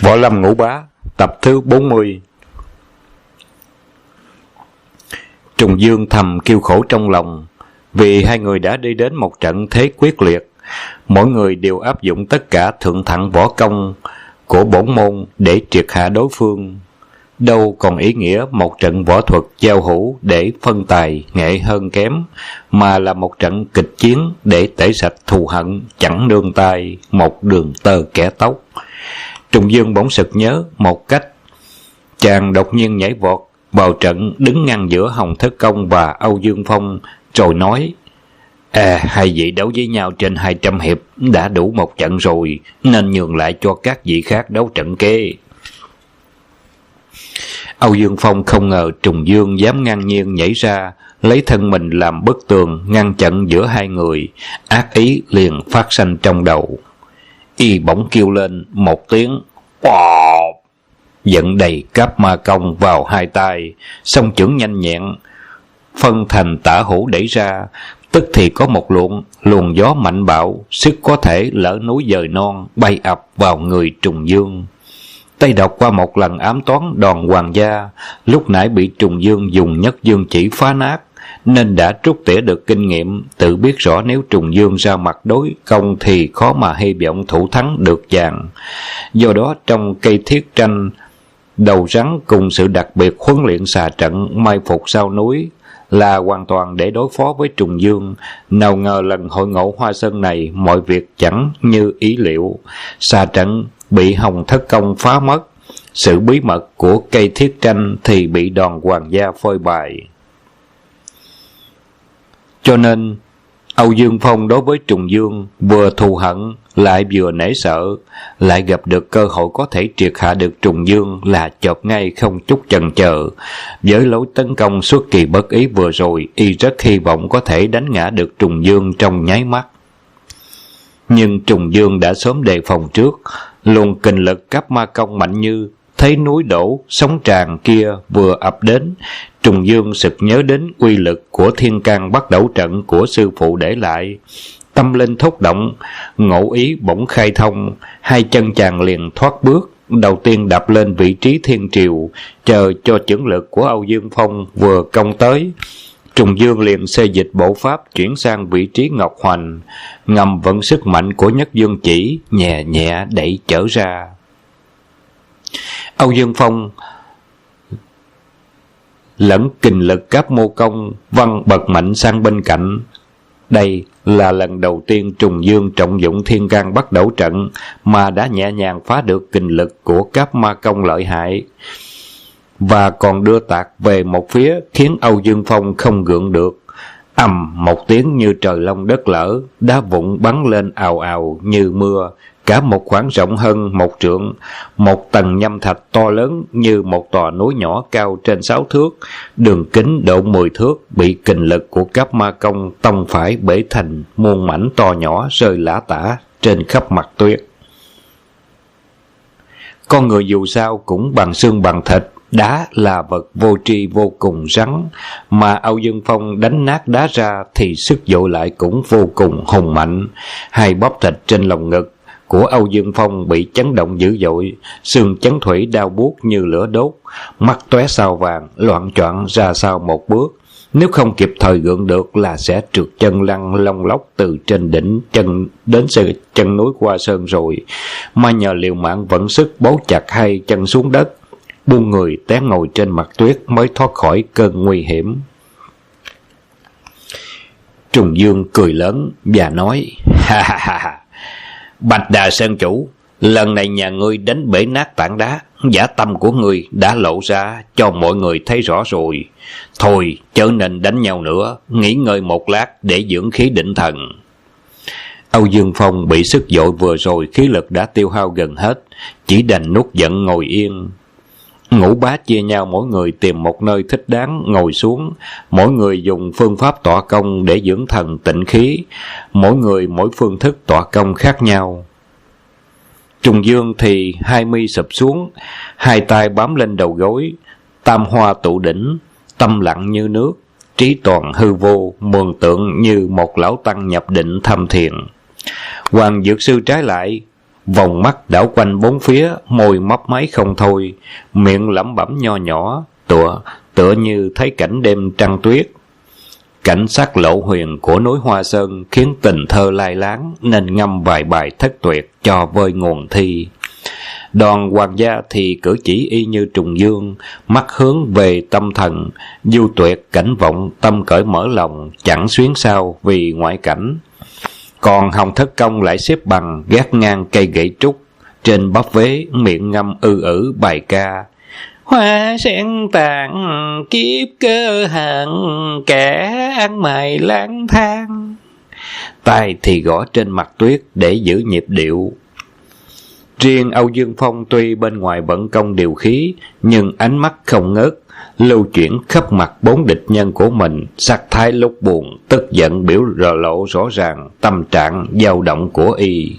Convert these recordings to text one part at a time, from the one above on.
Võ Lâm Ngũ Bá, tập thứ 40. Trùng Dương thầm kêu khổ trong lòng, vì hai người đã đi đến một trận thế quyết liệt. Mỗi người đều áp dụng tất cả thượng thặng võ công của bổn môn để triệt hạ đối phương. Đâu còn ý nghĩa một trận võ thuật giao hữu để phân tài nghệ hơn kém, mà là một trận kịch chiến để tẩy sạch thù hận chẳng nương tay một đường tơ kẻ tóc. Trùng Dương bỗng sực nhớ một cách. Chàng đột nhiên nhảy vọt vào trận, đứng ngăn giữa Hồng Thất Công và Âu Dương Phong, rồi nói: hai vị đấu với nhau trên 200 hiệp đã đủ một trận rồi, nên nhường lại cho các vị khác đấu trận kế. Âu Dương Phong không ngờ Trùng Dương dám ngang nhiên nhảy ra, lấy thân mình làm bức tường ngăn chặn giữa hai người. Ác ý liền phát sanh trong đầu. Y bỗng kêu lên một tiếng "Bọp", dẫn đầy cáp ma công vào hai tay, song chưởng nhanh nhẹn phân thành tả hữu đẩy ra, tức thì có một luồng gió mạnh bạo, sức có thể lỡ núi dời non, bay ập vào người Trùng Dương. Tay đọc qua một lần ám toán đòn hoàng gia, lúc nãy bị Trùng Dương dùng nhất dương chỉ phá nát, nên đã trút tỉa được kinh nghiệm, tự biết rõ nếu Trùng Dương ra mặt đối công thì khó mà hy vọng thủ thắng được chàng. Do đó trong cây thiết tranh đầu rắn cùng sự đặc biệt huấn luyện xà trận mai phục sau núi là hoàn toàn để đối phó với Trùng Dương. Nào ngờ lần hội ngộ Hoa Sơn này mọi việc chẳng như ý liệu. Xà trận bị Hồng Thất Công phá mất, sự bí mật của cây thiết tranh thì bị đòn hoàng gia phơi bày. Cho nên Âu Dương Phong đối với Trùng Dương vừa thù hận lại vừa nể sợ, lại gặp được cơ hội có thể triệt hạ được Trùng Dương là chộp ngay không chút chần chờ. Với lối tấn công xuất kỳ bất ý vừa rồi, y rất hy vọng có thể đánh ngã được Trùng Dương trong nháy mắt. Nhưng Trùng Dương đã sớm đề phòng trước, luồng kình lực cấp ma công mạnh như thấy núi đổ sóng tràn kia vừa ập đến. Trùng Dương sực nhớ đến uy lực của Thiên Can Bắt Đẩu Trận của sư phụ để lại, tâm linh thúc động, ngộ ý bỗng khai thông. Hai chân chàng liền thoát bước, đầu tiên đạp lên vị trí thiên triều, chờ cho chưởng lực của Âu Dương Phong vừa công tới. Trùng Dương liền xê dịch bộ pháp chuyển sang vị trí Ngọc Hoành, ngầm vận sức mạnh của nhất dương chỉ, nhẹ nhẹ đẩy trở ra. Âu Dương Phong lẫn kình lực các mô công văng bật mạnh sang bên cạnh. Đây là lần đầu tiên Trùng Dương trọng dụng Thiên Can Bắt Đẩu Trận mà đã nhẹ nhàng phá được kình lực của các ma công lợi hại, và còn đưa tạt về một phía khiến Âu Dương Phong không gượng được. Ầm một tiếng như trời long đất lở, đá vụn bắn lên ào ào như mưa. Cả một khoảng rộng hơn một trượng, một tầng nhâm thạch to lớn như một tòa núi nhỏ cao trên 6 thước, đường kính độ 10 thước, bị kình lực của các ma công tông phải bể thành muôn mảnh to nhỏ rơi lả tả trên khắp mặt tuyết. Con người dù sao cũng bằng xương bằng thịt, đá là vật vô tri vô cùng rắn, mà Âu Dương Phong đánh nát đá ra thì sức dội lại cũng vô cùng hùng mạnh. Hai bắp thịt trên lồng ngực của Âu Dương Phong bị chấn động dữ dội, xương chấn thủy đau buốt như lửa đốt, mắt tóe sao vàng, loạng choạng ra sau một bước. Nếu không kịp thời gượng được là sẽ trượt chân lăn lông lóc từ trên đỉnh chân đến chân núi Hoa Sơn rồi. Mà nhờ liều mạng vận sức bấu chặt hai chân xuống đất, buông người té ngồi trên mặt tuyết mới thoát khỏi cơn nguy hiểm. Trùng Dương cười lớn và nói: ha ha ha ha, Bạch Đà Sơn chủ, lần này nhà ngươi đánh bể nát tảng đá, dã tâm của ngươi đã lộ ra cho mọi người thấy rõ rồi. Thôi chớ nên đánh nhau nữa, nghỉ ngơi một lát để dưỡng khí định thần. Âu Dương Phong bị sức dội vừa rồi khí lực đã tiêu hao gần hết, chỉ đành nuốt giận ngồi yên. Ngũ bá chia nhau mỗi người tìm một nơi thích đáng ngồi xuống, mỗi người dùng phương pháp tọa công để dưỡng thần tịnh khí, mỗi người mỗi phương thức tọa công khác nhau. Trùng Dương thì hai mi sụp xuống, hai tay bám lên đầu gối, tam hoa tụ đỉnh, tâm lặng như nước, trí toàn hư vô, mường tượng như một lão tăng nhập định thâm thiền. Hoàng Dược Sư trái lại vòng mắt đảo quanh bốn phía, môi mấp máy không thôi, miệng lẩm bẩm nho nhỏ, tựa như thấy cảnh đêm trăng tuyết. Cảnh sắc lộ huyền của núi Hoa Sơn khiến tình thơ lai láng, nên ngâm vài bài thất tuyệt cho vơi nguồn thi. Đoàn hoàng gia thì cử chỉ y như Trùng Dương, mắt hướng về tâm thần, du tuyệt cảnh vọng, tâm cởi mở lòng, chẳng xuyến sao vì ngoại cảnh. Còn Hồng Thất Công lại xếp bằng gác ngang cây gậy trúc, trên bắp vế miệng ngâm ư bài ca. Hoa sen tàn kiếp cơ hận, kẻ ăn mày lang thang. Tay thì gõ trên mặt tuyết để giữ nhịp điệu. Riêng Âu Dương Phong tuy bên ngoài bận công điều khí, nhưng ánh mắt không ngớt, lưu chuyển khắp mặt bốn địch nhân của mình, sắc thái lúc buồn, tức giận biểu lộ rõ ràng tâm trạng dao động của y.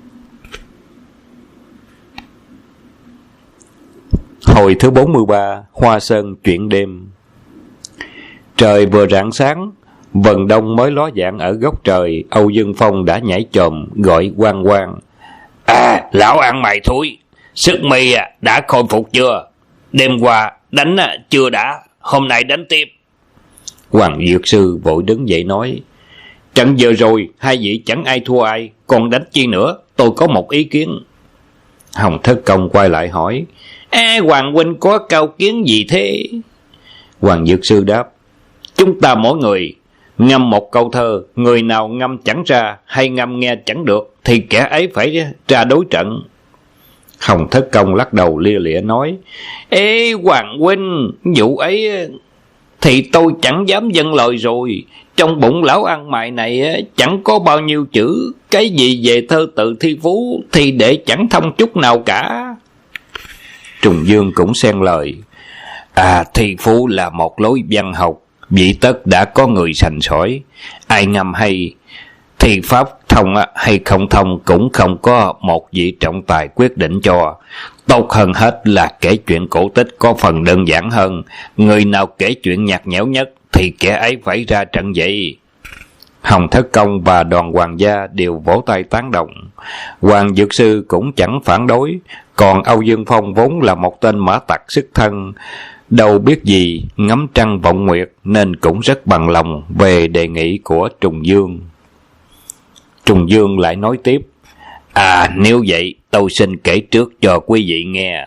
Hồi thứ 43, Hoa Sơn chuyện đêm. Trời vừa rạng sáng, vầng đông mới ló dạng ở góc trời, Âu Dương Phong đã nhảy chồm gọi Quang Quang. Lão ăn mày thúi, sức mi đã khôi phục chưa? Đêm qua đánh chưa đã, hôm nay đánh tiếp. Hoàng Dược Sư vội đứng dậy nói. Trận vừa rồi hai vị chẳng ai thua ai, còn đánh chi nữa, tôi có một ý kiến. Hồng Thất Công quay lại hỏi. Hoàng huynh có cao kiến gì thế? Hoàng Dược Sư đáp. Chúng ta mỗi người ngâm một câu thơ, người nào ngâm chẳng ra hay ngâm nghe chẳng được thì kẻ ấy phải ra đối trận. Hồng Thất Công lắc đầu lia lịa nói. Hoàng huynh, vụ ấy thì tôi chẳng dám dâng lời rồi. Trong bụng lão ăn mày này chẳng có bao nhiêu chữ, cái gì về thơ tự thi phú thì để chẳng thông chút nào cả. Trùng Dương cũng xen lời. Thi phú là một lối văn học, vị tất đã có người sành sỏi. Ai ngâm hay thi pháp thông hay không thông cũng không có một vị trọng tài quyết định cho. Tốt hơn hết là kể chuyện cổ tích có phần đơn giản hơn. Người nào kể chuyện nhạt nhẽo nhất thì kẻ ấy phải ra trận vậy. Hồng Thất Công và Đoàn hoàng gia đều vỗ tay tán đồng. Hoàng Dược Sư cũng chẳng phản đối. Còn Âu Dương Phong vốn là một tên mã tặc sức thân, đâu biết gì ngắm trăng vọng nguyệt, nên cũng rất bằng lòng về đề nghị của Trùng Dương. Trùng Dương lại nói tiếp. Nếu vậy tôi xin kể trước cho quý vị nghe.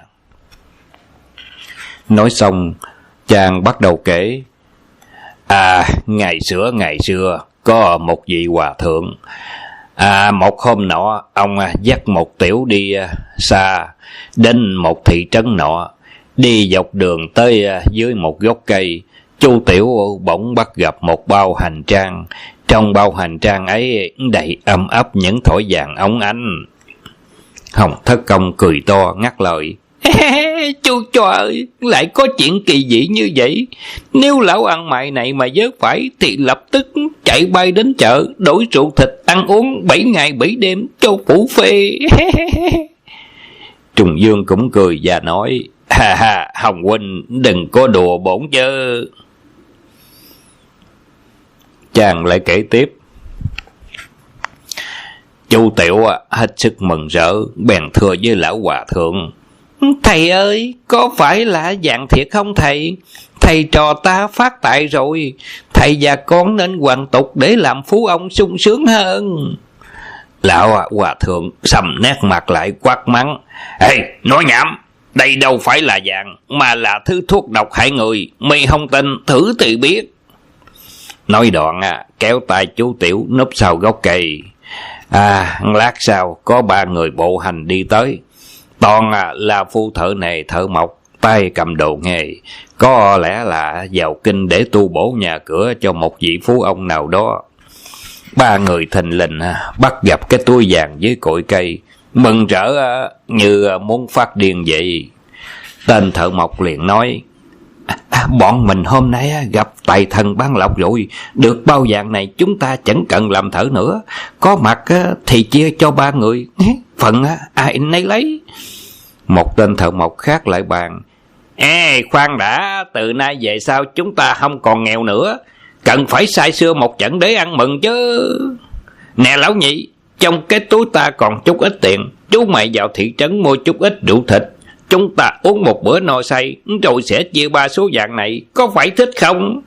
Nói xong chàng bắt đầu kể. Ngày xưa có một vị hòa thượng. Một hôm nọ ông dắt một tiểu đi xa đến một thị trấn nọ. Đi dọc đường tới dưới một gốc cây, Chu tiểu bỗng bắt gặp một bao hành trang. Trong bao hành trang ấy đầy ấm ấp những thỏi vàng óng ánh. Hồng Thất Công cười to ngắt lời. Chu cho ơi, lại có chuyện kỳ dị như vậy. Nếu lão ăn mày này mà vớ phải thì lập tức chạy bay đến chợ, đổi rượu thịt ăn uống 7 ngày 7 đêm cho phủ phê. Trùng Dương cũng cười và nói. Hồng huynh đừng có đùa bổn chứ. Chàng lại kể tiếp. Chu tiểu hết sức mừng rỡ, bèn thưa với lão hòa thượng. Thầy ơi, có phải là dạng thiệt không thầy? Thầy trò ta phát tại rồi, thầy và con nên hoàn tục để làm phú ông sung sướng hơn. Lão hòa thượng sầm nét mặt lại quát mắng. Nói nhảm, đây đâu phải là vàng, mà là thứ thuốc độc hại người. Mày không tin, thử thì biết. Nói đoạn kéo tay chú tiểu núp sau gốc cây. Lát sau có 3 người bộ hành đi tới. Toàn là phu thợ nề thợ mộc, tay cầm đồ nghề. Có lẽ là vào kinh để tu bổ nhà cửa cho một vị phú ông nào đó. 3 người thình lình bắt gặp cái túi vàng dưới cội cây, mừng rỡ như muốn phát điên vậy. Tên thợ mộc liền nói. Bọn mình hôm nay gặp tài thần ban lộc rồi. Được bao vàng này chúng ta chẳng cần làm thợ nữa. Có mặt thì chia cho 3 người, phần ai nấy lấy. Một tên thợ mộc khác lại bàn. Khoan đã, từ nay về sau chúng ta không còn nghèo nữa, cần phải say sưa một trận để ăn mừng chứ. Nè lão nhị, trong cái túi ta còn chút ít tiền, chú mày vào thị trấn mua chút ít rượu thịt, chúng ta uống một bữa no say, rồi sẽ chia 3 số vàng này, có phải thích không?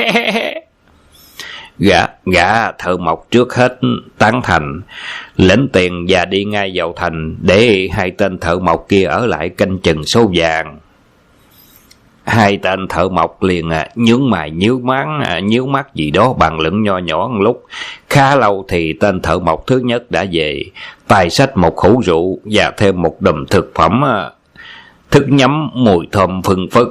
Gã thợ mộc trước hết tán thành, lĩnh tiền và đi ngay vào thành, để 2 tên thợ mộc kia ở lại canh chừng số vàng. 2 tên thợ mộc liền nhướng mày nhướng mắt gì đó bằng lửng nho nhỏ một lúc. Khá lâu thì tên thợ mộc thứ nhất đã về, tay xách một hũ rượu và thêm một đùm thực phẩm, thức nhắm mùi thơm phừng phất.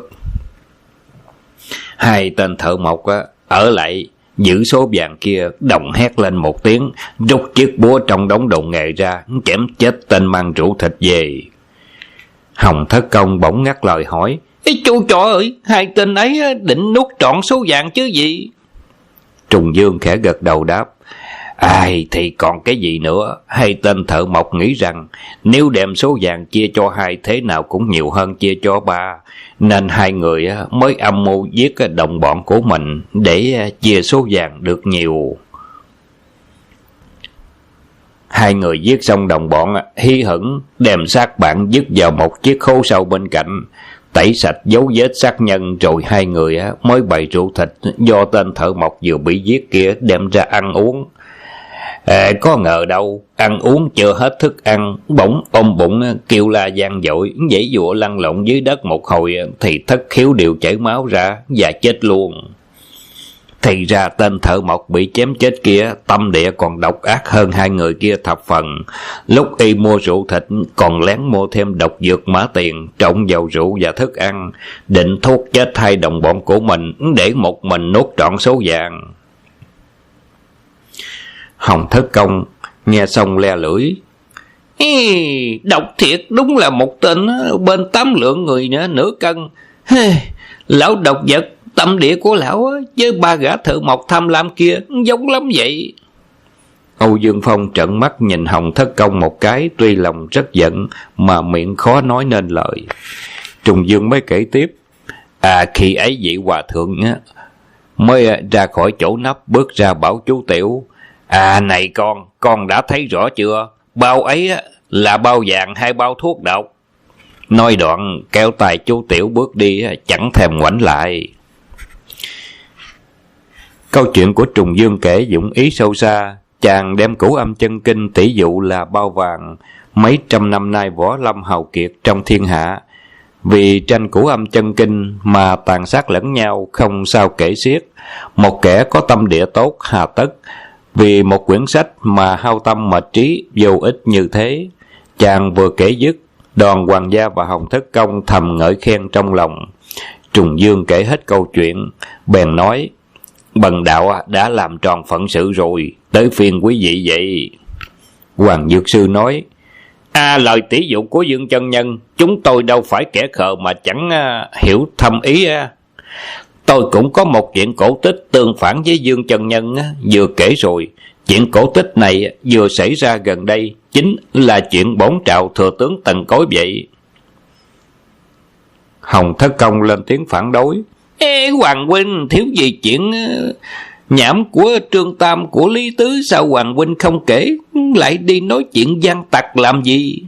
2 tên thợ mộc ở lại giữ số vàng kia, đồng hét lên một tiếng, rút chiếc búa trong đống đồ nghề ra, chém chết tên mang rượu thịt về. Hồng Thất Công bỗng ngắt lời hỏi: Chú trọ ơi, 2 tên ấy định nuốt trọn số vàng chứ gì? Trùng Dương khẽ gật đầu đáp: Ai thì còn cái gì nữa. 2 tên thợ mộc nghĩ rằng nếu đem số vàng chia cho 2 thế nào cũng nhiều hơn chia cho 3, nên 2 người mới âm mưu giết đồng bọn của mình để chia số vàng được nhiều. 2 người giết xong đồng bọn, hí hửng đem xác bạn dứt vào một chiếc hố sâu bên cạnh, tẩy sạch dấu vết sát nhân, rồi 2 người mới bày rượu thịt do tên thợ mộc vừa bị giết kia đem ra ăn uống. Có ngờ đâu, ăn uống chưa hết thức ăn, bỗng ôm bụng kêu la gian dội, giãy giụa lăn lộn dưới đất một hồi thì thất khiếu đều chảy máu ra và chết luôn. Thì ra tên thợ mộc bị chém chết kia tâm địa còn độc ác hơn 2 người kia thập phần. Lúc y mua rượu thịt còn lén mua thêm độc dược mã tiền trộn vào rượu và thức ăn, định thuốc chết 2 đồng bọn của mình để một mình nuốt trọn số vàng. Hồng Thất Công nghe xong le lưỡi: Độc thiệt, đúng là một tên bên 8 lượng người nữa, nửa cân. Lão độc vật, tâm địa của lão với 3 gã thợ mộc tham lam kia giống lắm vậy. Âu Dương Phong trợn mắt nhìn Hồng Thất Công một cái, tuy lòng rất giận mà miệng khó nói nên lời. Trùng Dương mới kể tiếp: Khi ấy vị hòa thượng mới ra khỏi chỗ nấp, bước ra bảo chú Tiểu: Này con đã thấy rõ chưa? Bao ấy là bao vàng hay bao thuốc độc? Nói đoạn kéo tay chú Tiểu bước đi, chẳng thèm ngoảnh lại. Câu chuyện của Trùng Dương kể dụng ý sâu xa. Chàng đem Cửu Âm Chân Kinh tỷ dụ là bao vàng. Mấy trăm năm nay võ lâm hào kiệt trong thiên hạ vì tranh Cửu Âm Chân Kinh mà tàn sát lẫn nhau không sao kể xiết. Một kẻ có tâm địa tốt hà tất vì một quyển sách mà hao tâm mệt trí vô ích như thế. Chàng vừa kể dứt, Đoàn Hoàng gia và Hồng Thất Công thầm ngợi khen trong lòng. Trùng Dương kể hết câu chuyện, bèn nói: Bần đạo đã làm tròn phận sự rồi, tới phiên quý vị vậy. Hoàng Dược Sư nói: lời tỷ dụ của Dương chân nhân, chúng tôi đâu phải kẻ khờ mà chẳng hiểu thâm ý. Tôi cũng có một chuyện cổ tích tương phản với Dương chân nhân vừa kể rồi. Chuyện cổ tích này vừa xảy ra gần đây, chính là chuyện bổn trạo thừa tướng Tần Cối vậy. Hồng Thất Công lên tiếng phản đối: Hoàng huynh thiếu gì chuyện nhảm của Trương Tam, của Lý Tứ, sao Hoàng huynh không kể, lại đi nói chuyện gian tặc làm gì?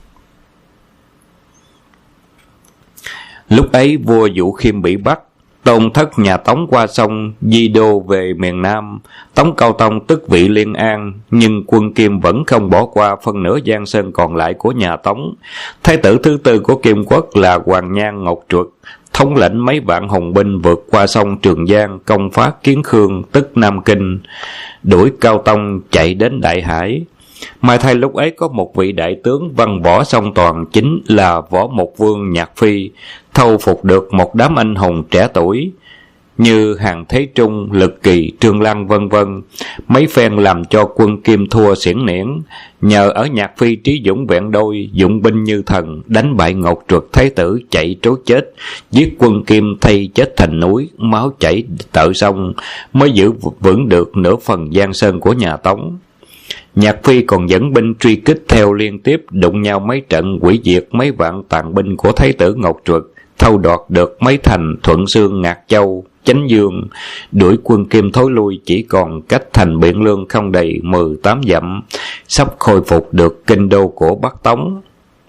Lúc ấy vua Vũ Khiêm bị bắt, Tôn thất nhà Tống qua sông di đô về miền Nam. Tống Cao Tông tức vị Liên An, nhưng quân Kim vẫn không bỏ qua phân nửa giang sơn còn lại của nhà Tống. Thái tử thứ tư của Kim Quốc là Hoàng Nhan Ngọc Truật, thống lĩnh mấy vạn hùng binh vượt qua sông Trường Giang, công phá Kiến Khương tức Nam Kinh, đuổi Cao Tông chạy đến Đại Hải. Mai thay lúc ấy có một vị đại tướng văn võ song toàn, chính là Võ Mục Vương Nhạc Phi, thâu phục được một đám anh hùng trẻ tuổi như Hàn Thế Trung, Lực Kỳ, Trương Lăng vân vân. Mấy phen làm cho quân Kim thua xiển niễn. Nhờ ở Nhạc Phi trí dũng vẹn đôi, dụng binh như thần, đánh bại Ngọc Truật thái tử chạy trối chết, giết quân Kim thay chết thành núi, máu chảy tợ sông, mới giữ vững được nửa phần giang sơn của nhà Tống. Nhạc Phi còn dẫn binh truy kích theo liên tiếp, đụng nhau mấy trận, hủy diệt mấy vạn tàn binh của thái tử Ngọc Truật, thâu đoạt được mấy thành Thuận Xương, Ngạc Châu, Chánh Dương, đuổi quân Kim thối lui chỉ còn cách thành Biện Lương không đầy 18 dặm, sắp khôi phục được kinh đô của Bắc Tống.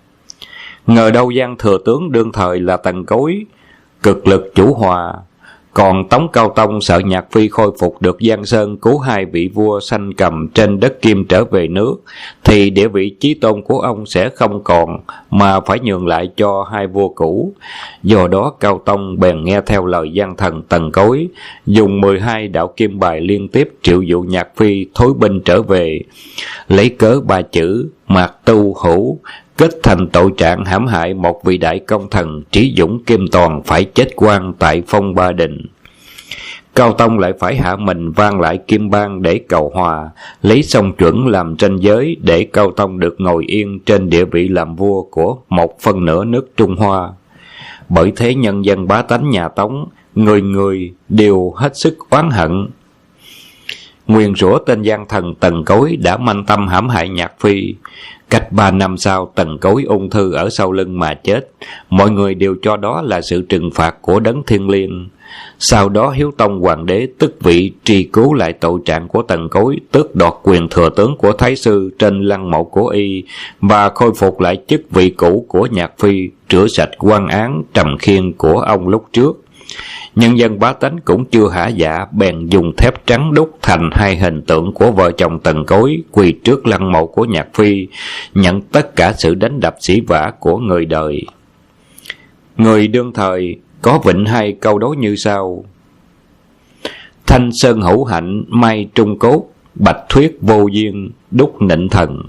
Ngờ đâu Giang thừa tướng đương thời là Tần Cối, cực lực chủ hòa, còn Tống Cao Tông sợ Nhạc Phi khôi phục được Giang Sơn, cứu hai vị vua sanh cầm trên đất Kim trở về nước, thì địa vị chí tôn của ông sẽ không còn, mà phải nhường lại cho hai vua cũ. Do đó Cao Tông bèn nghe theo lời gian thần Tần Cối, dùng 12 đạo kim bài liên tiếp triệu dụ Nhạc Phi thối binh trở về, lấy cớ 3 chữ Mạc Tu Hữu, kết thành tội trạng hãm hại một vị đại công thần trí dũng Kim Toàn phải chết oan tại Phong Ba Đình. Cao Tông lại phải hạ mình vang lại Kim Bang để cầu hòa, lấy sông Chuẩn làm ranh giới để Cao Tông được ngồi yên trên địa vị làm vua của 1/2 nước Trung Hoa. Bởi thế nhân dân bá tánh nhà Tống, người người đều hết sức oán hận, nguyền rủa tên gian thần Tần Cối đã manh tâm hãm hại Nhạc Phi. Cách 3 năm sau, Tần Cối ung thư ở sau lưng mà chết. Mọi người đều cho đó là sự trừng phạt của Đấng Thiên Liêng. Sau đó Hiếu Tông Hoàng đế tức vị tri cứu lại tội trạng của Tần Cối, tước đoạt quyền thừa tướng của Thái sư trên lăng mộ của y, và khôi phục lại chức vị cũ của Nhạc Phi, rửa sạch quan án trầm khiên của ông lúc trước. Nhân dân bá tánh cũng chưa hả dạ, bèn dùng thép trắng đúc thành 2 hình tượng của vợ chồng Tần Cối quỳ trước lăng mộ của Nhạc Phi, nhận tất cả sự đánh đập sỉ vả của người đời. Người đương thời có vịnh 2 câu đối như sau: Thanh sơn hữu hạnh, mai trung cốt, bạch thuyết vô duyên, đúc nịnh thần.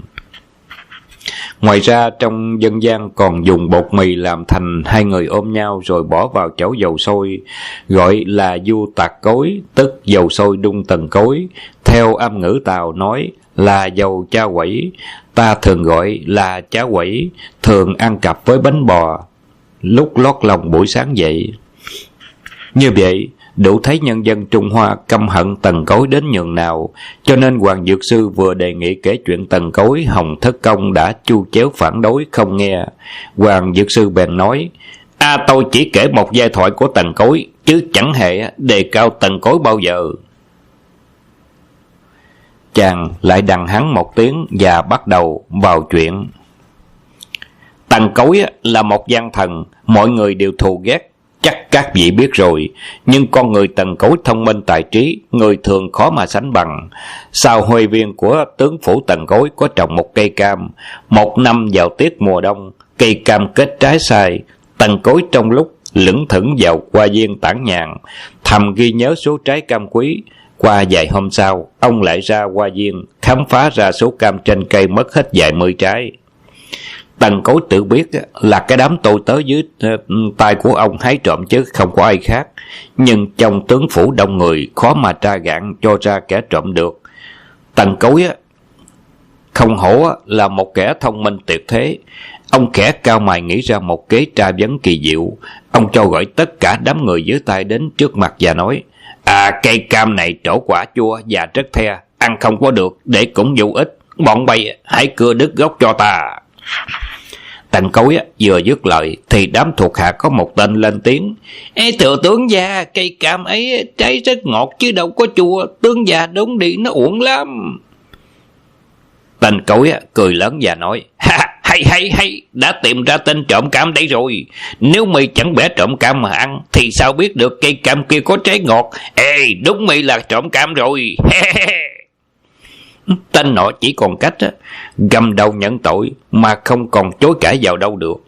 Ngoài ra trong dân gian còn dùng bột mì làm thành 2 người ôm nhau rồi bỏ vào chảo dầu sôi, gọi là du tạc cối, tức dầu sôi đun Tần Cối. Theo âm ngữ Tàu nói là dầu cha quẩy, ta thường gọi là chá quẩy, thường ăn cặp với bánh bò lúc lót lòng buổi sáng dậy. Như vậy đủ thấy nhân dân Trung Hoa căm hận Tần Cối đến nhường nào, cho nên Hoàng Dược Sư vừa đề nghị kể chuyện Tần Cối, Hồng Thất Công đã chu chéo phản đối không nghe. Hoàng Dược Sư bèn nói: tôi chỉ kể một giai thoại của Tần Cối, chứ chẳng hề đề cao Tần Cối bao giờ. Chàng lại đằng hắn một tiếng và bắt đầu vào chuyện. Tần Cối là một gian thần, mọi người đều thù ghét, chắc các vị biết rồi. Nhưng con người Tần Cối thông minh tài trí, người thường khó mà sánh bằng. Sau huê viên của tướng phủ Tần Cối có trồng một cây cam. Một năm vào tiết mùa đông, cây cam kết trái sai. Tần Cối trong lúc lững thững vào hoa viên tản nhàn, thầm ghi nhớ số trái cam quý. Qua vài hôm sau, ông lại ra hoa viên, khám phá ra số cam trên cây mất hết vài 10 trái. Tần Cối tự biết là cái đám tôi tớ dưới tay của ông hái trộm chứ không có ai khác. Nhưng trong tướng phủ đông người, khó mà tra gạn cho ra kẻ trộm được. Tần Cối không hổ là một kẻ thông minh tuyệt thế. Ông khẽ cao mày nghĩ ra một kế tra vấn kỳ diệu. Ông cho gọi tất cả đám người dưới tay đến trước mặt và nói: cây cam này trổ quả chua và rất the, ăn không có được, để cũng vô ích. Bọn bay hãy cưa đứt gốc cho ta. Tần Cối vừa dứt lời thì đám thuộc hạ có một tên lên tiếng: Thừa tướng gia, cây cam ấy trái rất ngọt chứ đâu có chua, tướng gia đúng đi, nó uổng lắm. Tần Cối cười lớn và nói: Hay, đã tìm ra tên trộm cam đây rồi. Nếu mày chẳng bẻ trộm cam mà ăn thì sao biết được cây cam kia có trái ngọt? Đúng mày là trộm cam rồi. Tên nọ chỉ còn cách gầm đầu nhận tội mà không còn chối cãi vào đâu được.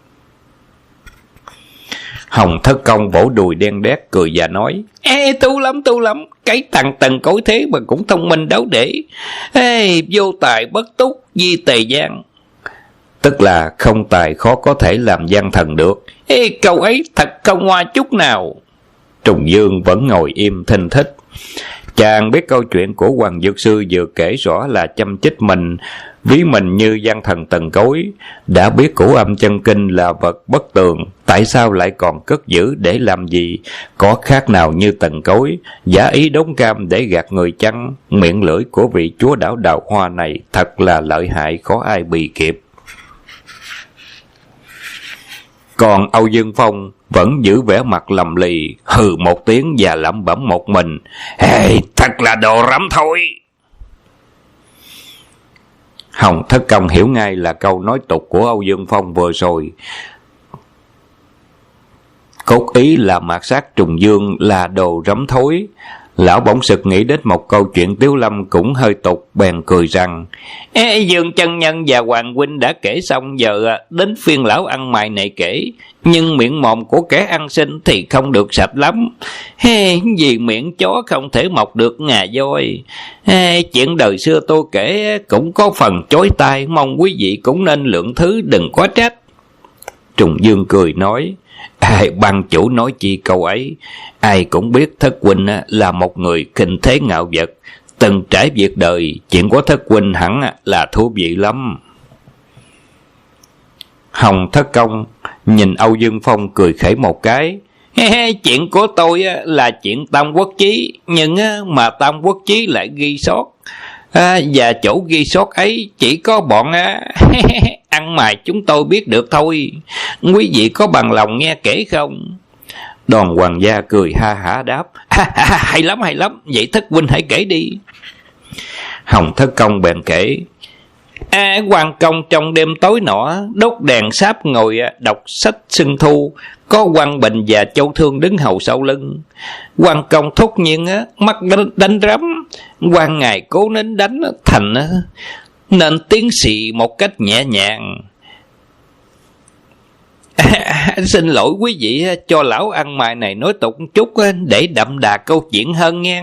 Hồng Thất Công vỗ đùi đen đét cười và nói: tu lắm, cái thằng Tần Cối thế mà cũng thông minh đấu để. Vô tài bất túc di tề gian, tức là không tài khó có thể làm gian thần được. Câu ấy thật không hoa chút nào. Trùng Dương vẫn ngồi im thinh thích. Chàng biết câu chuyện của Hoàng Dược Sư vừa kể rõ là châm chích mình, ví mình như gian thần Tần Cối. Đã biết Cửu Âm Chân Kinh là vật bất tường, tại sao lại còn cất giữ để làm gì? Có khác nào như Tần Cối giả ý đốn cam để gạt người chăng? Miệng lưỡi của vị chúa đảo Đào Hoa này thật là lợi hại, khó ai bì kịp. Còn Âu Dương Phong vẫn giữ vẻ mặt lầm lì, hừ một tiếng và lẩm bẩm một mình: "Ê, thật là đồ rắm thôi." Hồng Thất Công hiểu ngay là câu nói tục của Âu Dương Phong vừa rồi. Cốt ý là mạt sát Trùng Dương là đồ rắm thối. Lão bỗng sực nghĩ đến một câu chuyện Tiếu Lâm cũng hơi tục, bèn cười rằng: Dương chân nhân và Hoàng huynh đã kể xong, giờ đến phiên lão ăn mày này kể. Nhưng miệng mồm của kẻ ăn xin thì không được sạch lắm. Vì miệng chó không thể mọc được ngà voi. Chuyện đời xưa tôi kể cũng có phần chói tai, mong quý vị cũng nên lượng thứ, đừng quá trách. Trùng Dương cười nói: Ban chủ nói chi câu ấy. Ai cũng biết Thất huynh là một người khinh thế ngạo vật, từng trải việc đời, chuyện của Thất huynh hẳn là thú vị lắm. Hồng Thất Công nhìn Âu Dương Phong cười khẩy một cái: Chuyện của tôi là chuyện Tam Quốc Chí, nhưng mà Tam Quốc Chí lại ghi sót, và chỗ ghi sót ấy chỉ có bọn ăn mày chúng tôi biết được thôi. Quý vị có bằng lòng nghe kể không? Đoàn Hoàng gia cười ha hả đáp: Hay lắm, vậy Thất huynh hãy kể đi. Hồng Thất Công bèn kể: Hoàng công trong đêm tối nọ, đốt đèn sáp ngồi đọc sách Xuân Thu, có Quan Bình và Châu Thương đứng hầu sau lưng. Hoàng công thốt nhiên mắt đánh rắm. Quan ngài cố nín đánh thành nên tiếng xì một cách nhẹ nhàng: Xin lỗi quý vị, cho lão ăn mày này nói tục chút để đậm đà câu chuyện hơn nghe.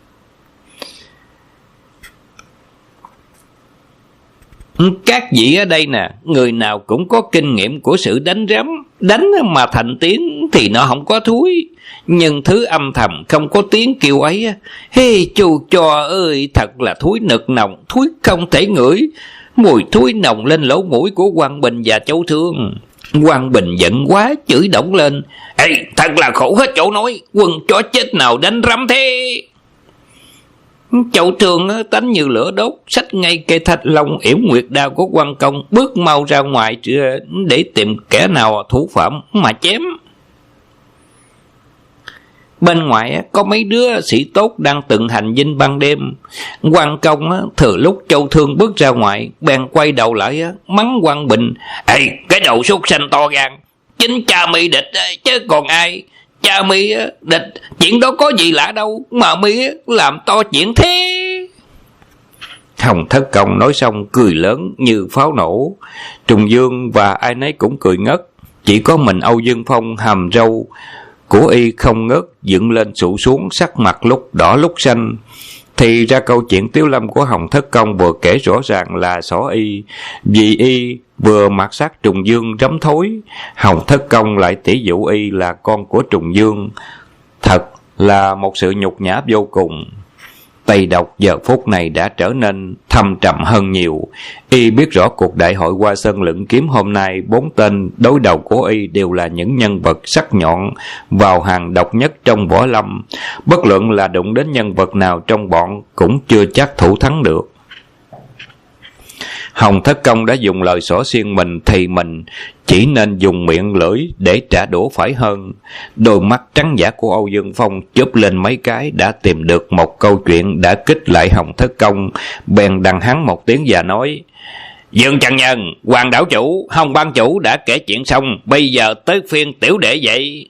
Các vị ở đây nè, người nào cũng có kinh nghiệm của sự đánh rắm. Đánh mà thành tiếng thì nó không có thúi, nhưng thứ âm thầm không có tiếng kêu ấy, chu cho ơi, thật là thúi nực nồng, thúi không thể ngửi. Mùi thúi nồng lên lỗ mũi của Quan Bình và Châu Thương. Quan Bình giận quá chửi đổng lên: Thật là khổ hết chỗ nói, quân chó chết nào đánh rắm thế. Châu Thương tánh như lửa đốt, xách ngay cây thạch long yểm nguyệt đao của Quan Công, bước mau ra ngoài để tìm kẻ nào thủ phạm mà chém. Bên ngoài có mấy đứa sĩ tốt đang từng hành dinh ban đêm. Quan Công thừa lúc Châu Thương bước ra ngoài, bèn quay đầu lại mắng Quan Bình: Cái đầu súc sanh to gan, chính cha mi địch chứ còn ai. Cha mi địch, chuyện đó có gì lạ đâu mà mi làm to chuyện thế. Hồng Thất Công nói xong cười lớn như pháo nổ. Trùng Dương và ai nấy cũng cười ngất, chỉ có mình Âu Dương Phong hàm râu của y không ngớt dựng lên sụ xuống, sắc mặt lúc đỏ lúc xanh. Thì ra câu chuyện Tiếu Lâm của Hồng Thất Công vừa kể rõ ràng là xỏ y, vì y vừa mạt sát Trùng Dương rắm thối. Hồng Thất Công lại tỉ dụ y là con của Trùng Dương, thật là một sự nhục nhã vô cùng. Tây Độc giờ phút này đã trở nên thâm trầm hơn nhiều. Y biết rõ cuộc đại hội Hoa Sơn Lưỡng Kiếm hôm nay, 4 tên đối đầu của y đều là những nhân vật sắc nhọn, vào hàng độc nhất trong võ lâm. Bất luận là đụng đến nhân vật nào trong bọn cũng chưa chắc thủ thắng được. Hồng Thất Công đã dùng lời xỏ xiên mình thì mình chỉ nên dùng miệng lưỡi để trả đũa phải hơn. Đôi mắt trắng dã của Âu Dương Phong chớp lên mấy cái, đã tìm được một câu chuyện đã kích lại Hồng Thất Công, bèn đằng hắn một tiếng và nói: Dương chân nhân, Hoàng đảo chủ, Hồng ban chủ đã kể chuyện xong, bây giờ tới phiên tiểu đệ vậy.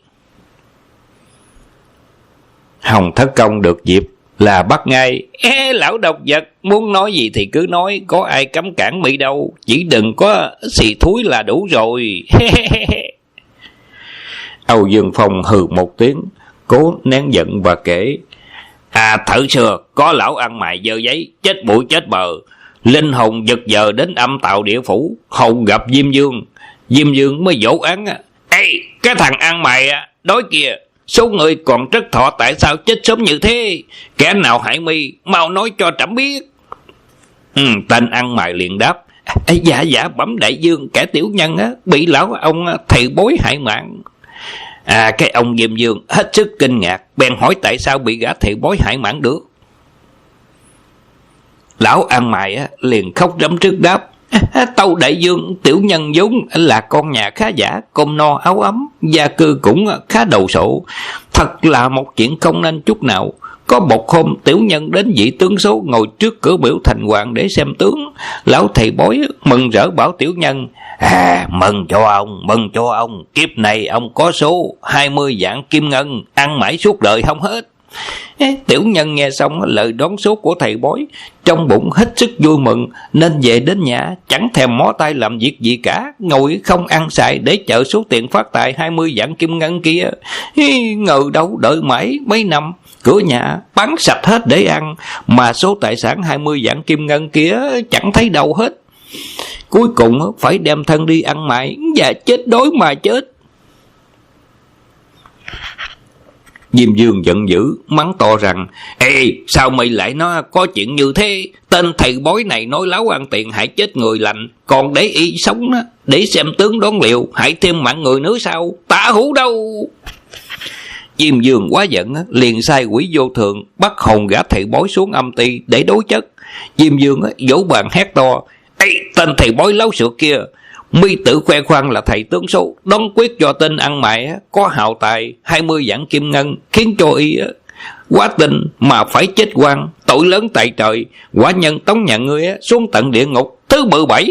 Hồng Thất Công được dịp là bắt ngay: Lão độc vật, muốn nói gì thì cứ nói, có ai cấm cản mi đâu, chỉ đừng có xì thúi là đủ rồi. Âu Dương Phong hừ một tiếng, cố nén giận và kể: Thử xưa có lão ăn mày dơ giấy, chết bụi chết bờ, linh hồn giật giờ đến âm tạo địa phủ, hầu gặp Diêm Dương. Diêm Dương mới dỗ án: cái thằng ăn mày đối kia, số người còn rất thọ, tại sao chết sớm như thế? Kẻ nào hại mi, mau nói cho trẫm biết. Tên ăn mày liền đáp: Dạ bẩm đại dương, kẻ tiểu nhân bị lão ông thầy bối hại mạng. Cái ông Diêm Dương hết sức kinh ngạc, bèn hỏi tại sao bị gã thầy bối hại mạng được. Lão ăn mày liền khóc rắm rứt đáp: Tâu đại vương, tiểu nhân vốn là con nhà khá giả, cơm no áo ấm, gia cư cũng khá đầu sộ. Thật là một chuyện không nên chút nào. Có một hôm tiểu nhân đến vị tướng số ngồi trước cửa biểu thành hoàng để xem tướng. Lão thầy bói mừng rỡ bảo tiểu nhân: mừng cho ông, kiếp này ông có số 20 vạn kim ngân, ăn mãi suốt đời không hết. Tiểu nhân nghe xong lời đoán số của thầy bói, trong bụng hết sức vui mừng, nên về đến nhà chẳng thèm mó tay làm việc gì cả, ngồi không ăn xài để chờ số tiền phát tài 20 vạn kim ngân kia. Ngờ đâu đợi mãi mấy năm, cửa nhà bán sạch hết để ăn, mà số tài sản 20 vạn kim ngân kia chẳng thấy đâu hết. Cuối cùng phải đem thân đi ăn mày và chết đói mà chết. Diêm Vương giận dữ mắng to rằng: Ê, sao mày lại nói có chuyện như thế? Tên thầy bói này nói láo ăn tiền hại chết người lành, còn để y sống để xem tướng đón liệu, hại thêm mạng người nữa sao? Tả hữu đâu. Diêm Vương quá giận, liền sai quỷ vô thường bắt hồn gã thầy bói xuống âm ty để đối chất. Diêm Vương vỗ bàn hét to: Ê, tên thầy bói láo xược kia, mi tự khoe khoang là thầy tướng số, đón quyết cho tên ăn mày có hào tài 20 vạn kim ngân, khiến cho y quá tin mà phải chết oan, tội lớn tại trời. Quả nhân tống nhà ngươi xuống tận địa ngục thứ bự 7.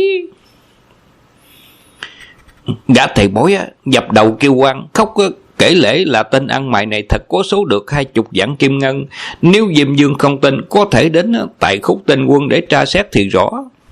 Gã thầy bói dập đầu kêu oan, khóc kể lễ là tên ăn mày này thật có số được 20 vạn kim ngân. Nếu Diêm Vương không tin, có thể đến tại Khúc Tinh Quân để tra xét thì rõ.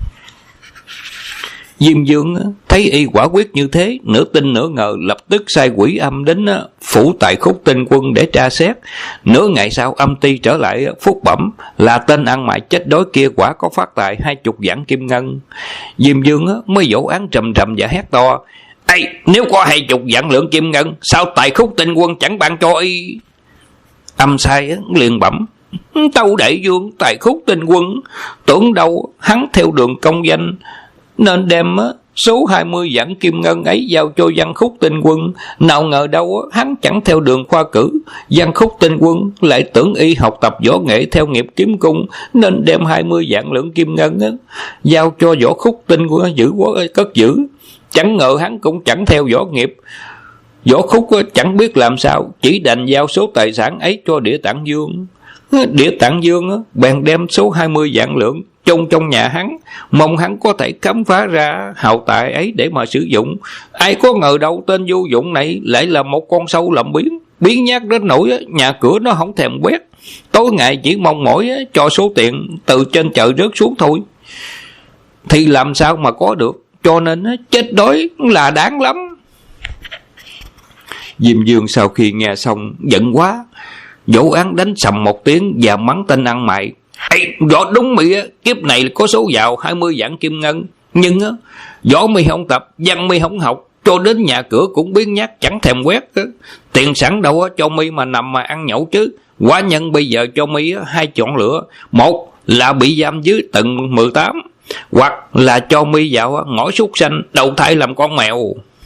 Diêm Vương thấy y quả quyết như thế, nửa tin nửa ngờ, lập tức sai quỷ âm đến phủ tại Khúc Tinh Quân để tra xét. Nửa ngày sau âm ty trở lại phúc bẩm là tên ăn mày chết đói kia quả có phát tài 20 vạn kim ngân. Diêm Vương mới vỗ án trầm trầm và hét to: Ê, nếu có 20 vạn lượng kim ngân, sao tại Khúc Tinh Quân chẳng ban cho y? Âm sai liền bẩm: Tâu đại vương, tại Khúc Tinh Quân tưởng đâu hắn theo đường công danh, nên đem số 20 vạn kim ngân ấy giao cho Văn Khúc Tinh Quân. Nào ngờ đâu hắn chẳng theo đường khoa cử, Văn Khúc Tinh Quân lại tưởng y học tập võ nghệ theo nghiệp kiếm cung, nên đem 20 vạn lượng kim ngân giao cho Võ Khúc Tinh Quân cất giữ. Chẳng ngờ hắn cũng chẳng theo võ nghiệp, Võ Khúc chẳng biết làm sao, chỉ đành giao số tài sản ấy cho Địa Tạng Vương. Địa Tạng Vương bèn đem số 20 vạn lượng chôn trong nhà hắn, mong hắn có thể khám phá ra hào tài ấy để mà sử dụng. Ai có ngờ đâu tên vô dụng này lại là một con sâu làm biến nhát đến nỗi nhà cửa nó không thèm quét, tối ngày chỉ mong mỏi cho số tiền từ trên trời rớt xuống thôi, thì làm sao mà có được. Cho nên chết đói là đáng lắm. Diêm Vương sau khi nghe xong giận quá, vỗ án đánh sầm một tiếng và mắng tên ăn mày: Ê, rõ đúng mày kiếp này có số vào 20 vạn kim ngân, nhưng võ mi không tập, văn mi không học, cho đến nhà cửa cũng biến nhát chẳng thèm quét. Tiền sẵn đâu cho mi mà nằm mà ăn nhậu chứ. Quả nhân bây giờ cho mi hai chọn lựa: một là bị giam dưới tầng 18, hoặc là cho mi vào ngõ súc sanh đầu thai làm con mèo.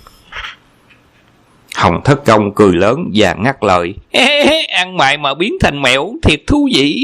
Hồng Thất Công cười lớn và ngắt lời: Ăn mày mà biến thành mèo thiệt thú vị.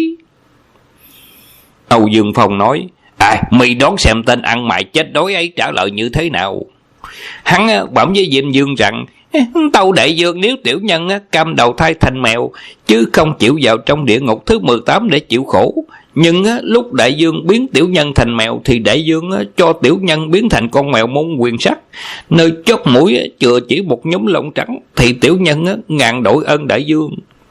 Âu Dương Phong nói: mi đoán xem tên ăn mày chết đói ấy trả lời như thế nào. Hắn bẩm với Diêm Vương rằng: Tâu đại vương, nếu tiểu nhân cam đầu thai thành mèo, chứ không chịu vào trong địa ngục thứ 18 để chịu khổ, nhưng lúc đại vương biến tiểu nhân thành mèo thì đại vương cho tiểu nhân biến thành con mèo môn quyền sắc, nơi chót mũi chừa chỉ một nhúm lông trắng, thì tiểu nhân ngàn đổi ơn đại vương.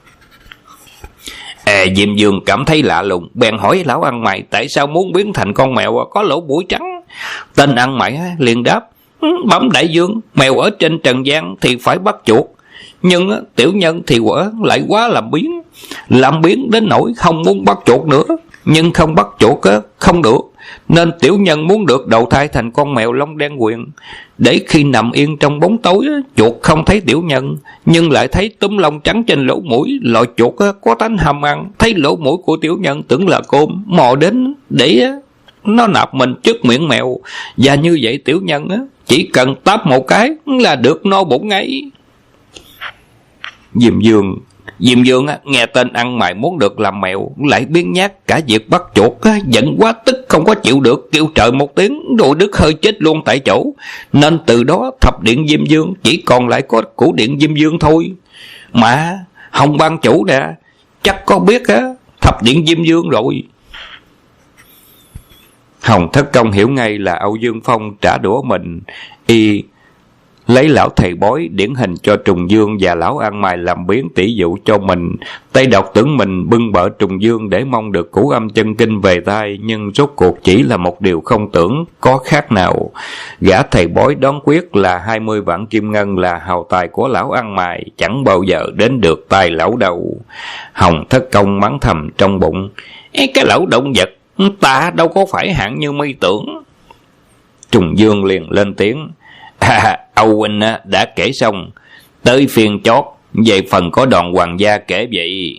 Diêm Vương cảm thấy lạ lùng, bèn hỏi lão ăn mày tại sao muốn biến thành con mèo có lỗ mũi trắng. Tên ăn mày liền đáp: Bẩm đại vương, mèo ở trên trần gian thì phải bắt chuột, nhưng tiểu nhân thì lại quá làm biến đến nỗi không muốn bắt chuột nữa, nhưng không bắt chuột không được, nên tiểu nhân muốn được đầu thai thành con mèo lông đen quyền, để khi nằm yên trong bóng tối, chuột không thấy tiểu nhân, nhưng lại thấy túm lông trắng trên lỗ mũi. Loại chuột có tánh hàm ăn, thấy lỗ mũi của tiểu nhân tưởng là cơm, mò đến để nó nạp mình trước miệng mèo, và như vậy tiểu nhân chỉ cần táp một cái là được no bụng ngay. Diêm Vương Diêm Dương nghe tên ăn mày muốn được làm mèo, lại biến nhát cả việc bắt chuột, giận quá tức không có chịu được, kêu trời một tiếng rồi đứt hơi chết luôn tại chỗ. Nên từ đó thập điện Diêm Dương chỉ còn lại có cửu điện Diêm Dương thôi. Mà Hồng ban chủ nè, chắc có biết thập điện Diêm Dương rồi. Hồng Thất Công hiểu ngay là Âu Dương Phong trả đũa mình. Y lấy lão thầy bói điển hình cho Trùng Dương và lão ăn mày làm biến tỷ dụ cho mình. Tây Độc tưởng mình bưng bợ Trùng Dương để mong được cửu âm chân kinh về tay, nhưng rốt cuộc chỉ là một điều không tưởng có khác nào. Gã thầy bói đoán quyết là 20 vạn kim ngân là hào tài của lão ăn mày, chẳng bao giờ đến được tay lão đâu. Hồng Thất Công mắng thầm trong bụng: cái lão động vật ta đâu có phải hạng như mi tưởng. Trùng Dương liền lên tiếng: Âu huynh đã kể xong, tới phiên chót về phần có Đoàn Hoàng gia kể vậy.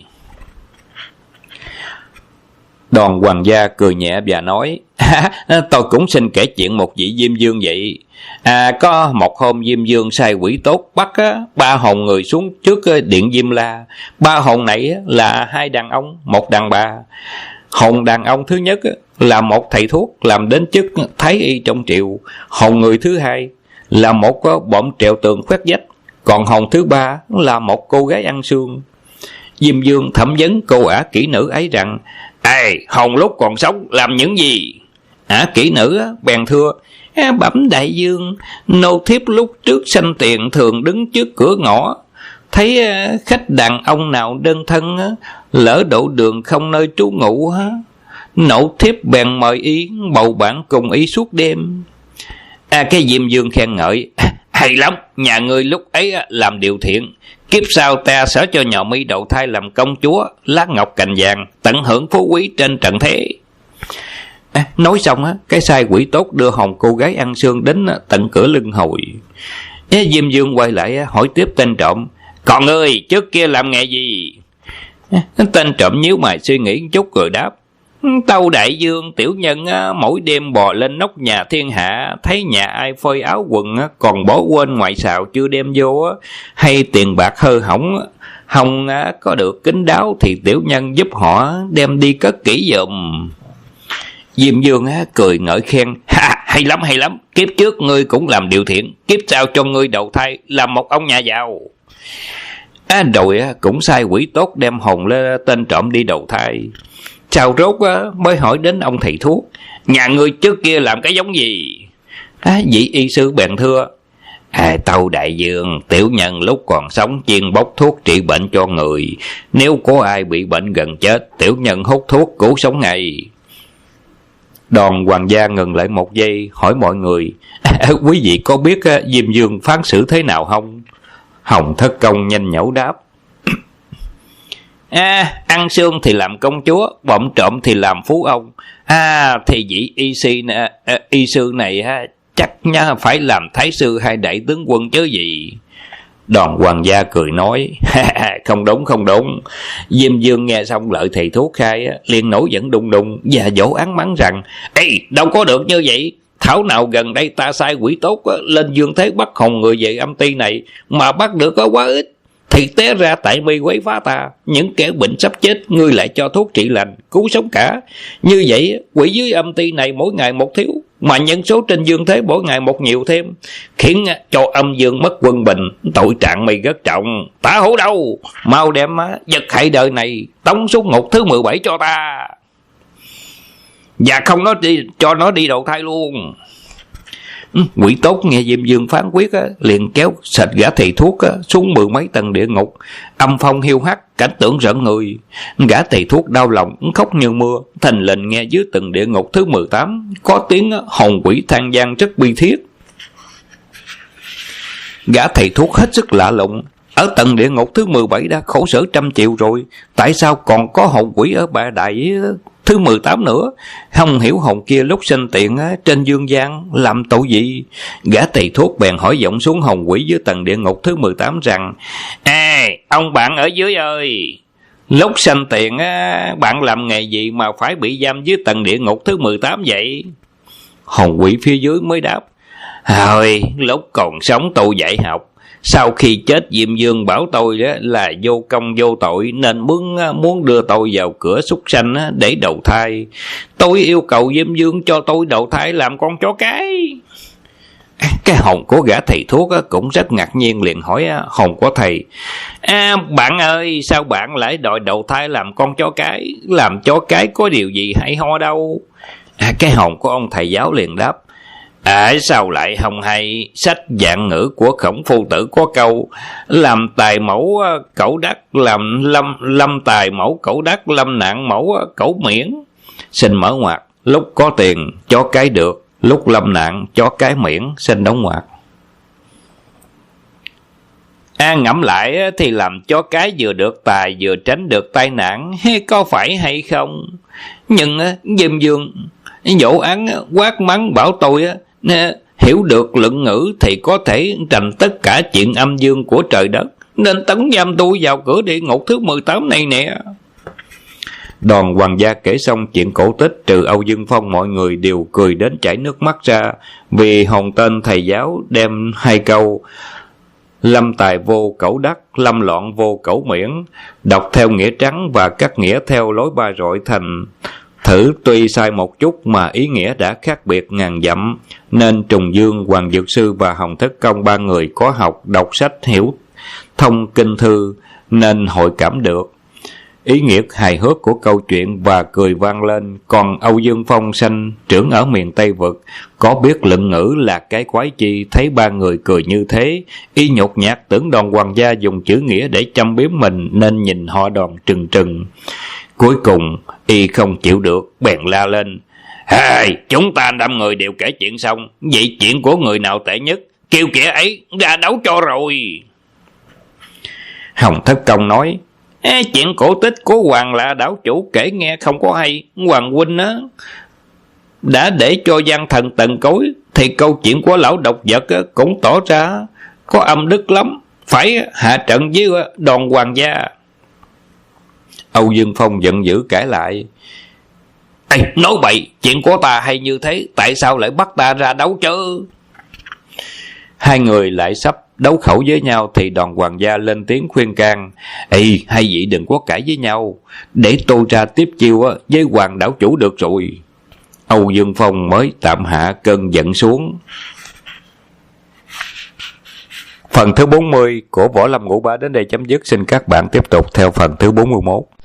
Đoàn Hoàng gia cười nhẹ và nói: tôi cũng xin kể chuyện một vị Diêm Dương vậy. Có một hôm Diêm Dương sai quỷ tốt bắt 3 hồn người xuống trước điện Diêm La. 3 hồn này là 2 đàn ông, 1 đàn bà. Hồn đàn ông thứ nhất là một thầy thuốc làm đến chức thái y trong triều. Hồn người thứ hai là một bọn trèo tường khoét vách. Còn hồn thứ ba là một cô gái ăn xương. Diêm Dương thẩm vấn cô ả kỹ nữ ấy rằng: hồn lúc còn sống làm những gì? Ả kỹ nữ bèn thưa: bẩm đại dương, nô thiếp lúc trước sanh tiền thường đứng trước cửa ngõ, thấy khách đàn ông nào đơn thân lỡ đổ đường không nơi trú ngụ, nô thiếp bèn mời ý bầu bạn cùng ý suốt đêm. Cái Diêm Dương khen ngợi: hay lắm, nhà ngươi lúc ấy làm điều thiện, kiếp sau ta sẽ cho nhỏ mi đậu thai làm công chúa, lá ngọc cành vàng, tận hưởng phú quý trên trần thế. Nói xong cái sai quỷ tốt đưa hồn cô gái ăn xương đến tận cửa lưng hồi. Diêm Dương quay lại hỏi tiếp tên trộm: còn ngươi trước kia làm nghề gì? Tên trộm nhíu mày suy nghĩ chút rồi đáp: tâu đại dương, tiểu nhân mỗi đêm bò lên nóc nhà thiên hạ, thấy nhà ai phơi áo quần còn bỏ quên ngoài xào chưa đem vô, hay tiền bạc hư hỏng không có được kín đáo, thì tiểu nhân giúp họ đem đi cất kỹ giùm. Diêm Dương cười ngợi khen: hay lắm, kiếp trước ngươi cũng làm điều thiện, kiếp sau cho ngươi đầu thai làm một ông nhà giàu. Rồi cũng sai quỷ tốt đem hồn lên tên trộm đi đầu thai. Sau rốt mới hỏi đến ông thầy thuốc: nhà ngươi trước kia làm cái giống gì? Vị y sư bèn thưa: tâu đại dương, tiểu nhân lúc còn sống chuyên bốc thuốc trị bệnh cho người. Nếu có ai bị bệnh gần chết, tiểu nhân hút thuốc cứu sống ngay. Đoàn Hoàng gia ngừng lại một giây, hỏi mọi người: quý vị có biết Diêm Dương phán xử thế nào không? Hồng Thất Công nhanh nhẩu đáp: ăn xương thì làm công chúa, bộm trộm thì làm phú ông. Thì vị y sư này chắc nhá phải làm thái sư hay đại tướng quân chứ gì. Đoàn Hoàng gia cười nói: không đúng. Diêm Dương nghe xong lời thầy thuốc khai liền nổi giận đùng đùng và vỗ án mắng rằng: đâu có được như vậy. Thảo nào gần đây ta sai quỷ tốt lên dương thế bắt hồn người về âm ty này, mà bắt được có quá ít. Thì té ra tại mi quấy phá ta, những kẻ bệnh sắp chết ngươi lại cho thuốc trị lành cứu sống cả. Như vậy quỷ dưới âm ty này mỗi ngày một thiếu, mà nhân số trên dương thế mỗi ngày một nhiều thêm, khiến cho âm dương mất quân bình. Tội trạng mi rất trọng, ta hổ đâu, mau đem vật hại đời này tống xuống ngục thứ 17 cho ta, và không cho nó đi đầu thai luôn. Quỷ tốt nghe Diêm Dương phán quyết liền kéo sạch gã thầy thuốc xuống 10 mấy tầng địa ngục, âm phong hiu hắt, cảnh tượng rợn người. Gã thầy thuốc đau lòng khóc như mưa. Thình lình nghe dưới tầng địa ngục thứ 18 có tiếng hồn quỷ than vang rất bi thiết. Gã thầy thuốc hết sức lạ lùng: ở tầng địa ngục thứ 17 đã khổ sở trăm triệu rồi, tại sao còn có hồn quỷ ở bạ đại thứ 18 nữa? Không hiểu hồn kia lúc sinh tiện trên dương gian làm tội gì? Gã thầy thuốc bèn hỏi giọng xuống hồn quỷ dưới tầng địa ngục thứ 18 rằng: ông bạn ở dưới ơi, lúc sanh tiện bạn làm nghề gì mà phải bị giam dưới tầng địa ngục thứ 18 vậy? Hồn quỷ phía dưới mới đáp: lúc còn sống tôi dạy học, Sau khi chết Diêm Vương bảo tôi đó là vô công vô tội, nên muốn đưa tôi vào cửa súc sanh để đầu thai. Tôi yêu cầu Diêm Vương cho tôi đầu thai làm con chó cái. Cái hồn của gã thầy thuốc cũng rất ngạc nhiên, liền hỏi hồn của thầy: bạn ơi, sao bạn lại đòi đầu thai làm con chó cái? Làm chó cái có điều gì hay ho đâu? Cái hồn của ông thầy giáo liền đáp: sao lại không hay? Sách Dạng Ngữ của Khổng Phu Tử có câu: làm tài mẫu cẩu đắc, làm lâm tài mẫu cẩu đắc, lâm nạn mẫu cẩu miễn. Xin mở ngoặc: lúc có tiền chó cái được, lúc lâm nạn chó cái miễn. Xin đóng ngoặc. Ngẫm lại thì làm chó cái vừa được tài, vừa tránh được tai nạn, có phải hay không? Nhưng Diêm Vương dỗ án quát mắng bảo tôi hiểu được luận ngữ thì có thể trành tất cả chuyện âm dương của trời đất, nên tống giam tôi vào cửa địa ngục thứ 18 này nè. Đoàn Hoàng gia kể xong chuyện cổ tích, trừ Âu Dương Phong, mọi người đều cười đến chảy nước mắt ra, vì hồn tên thầy giáo đem hai câu lâm tài vô cẩu đắc, lâm loạn vô cẩu miễn đọc theo nghĩa trắng và cắt nghĩa theo lối ba rọi thành thử, tuy sai một chút mà ý nghĩa đã khác biệt ngàn dặm, nên Trùng Dương, Hoàng Dược Sư và Hồng Thất Công ba người có học đọc sách hiểu thông kinh thư nên hội cảm được ý nghĩa hài hước của câu chuyện và cười vang lên. Còn Âu Dương Phong sanh trưởng ở miền Tây Vực, có biết luận ngữ là cái quái chi, thấy ba người cười như thế, y nhột nhạt tưởng Đoàn Hoàng gia dùng chữ nghĩa để châm biếm mình, nên nhìn họ Đoàn trừng trừng. Cuối cùng y không chịu được, bèn la lên: chúng ta 5 người đều kể chuyện xong, vậy chuyện của người nào tệ nhất, kêu kẻ ấy ra đấu cho rồi. Hồng Thất Công nói: chuyện cổ tích của Hoàng là đảo chủ kể nghe không có hay. Hoàng huynh đã để cho gian thần tần cối, thì câu chuyện của lão độc vật cũng tỏ ra có âm đức lắm, phải hạ trận với Đoàn Hoàng gia. Âu Dương Phong giận dữ cãi lại: nói bậy, chuyện của ta hay như thế, tại sao lại bắt ta ra đấu chứ? Hai người lại sắp đấu khẩu với nhau thì Đoàn Hoàng gia lên tiếng khuyên can: hai vị đừng có cãi với nhau, để tôi ra tiếp chiêu với Hoàng đảo chủ được rồi. Âu Dương Phong mới tạm hạ cơn giận xuống. Phần thứ 40 của Võ Lâm Ngũ Bá đến đây chấm dứt. Xin các bạn tiếp tục theo phần thứ 41.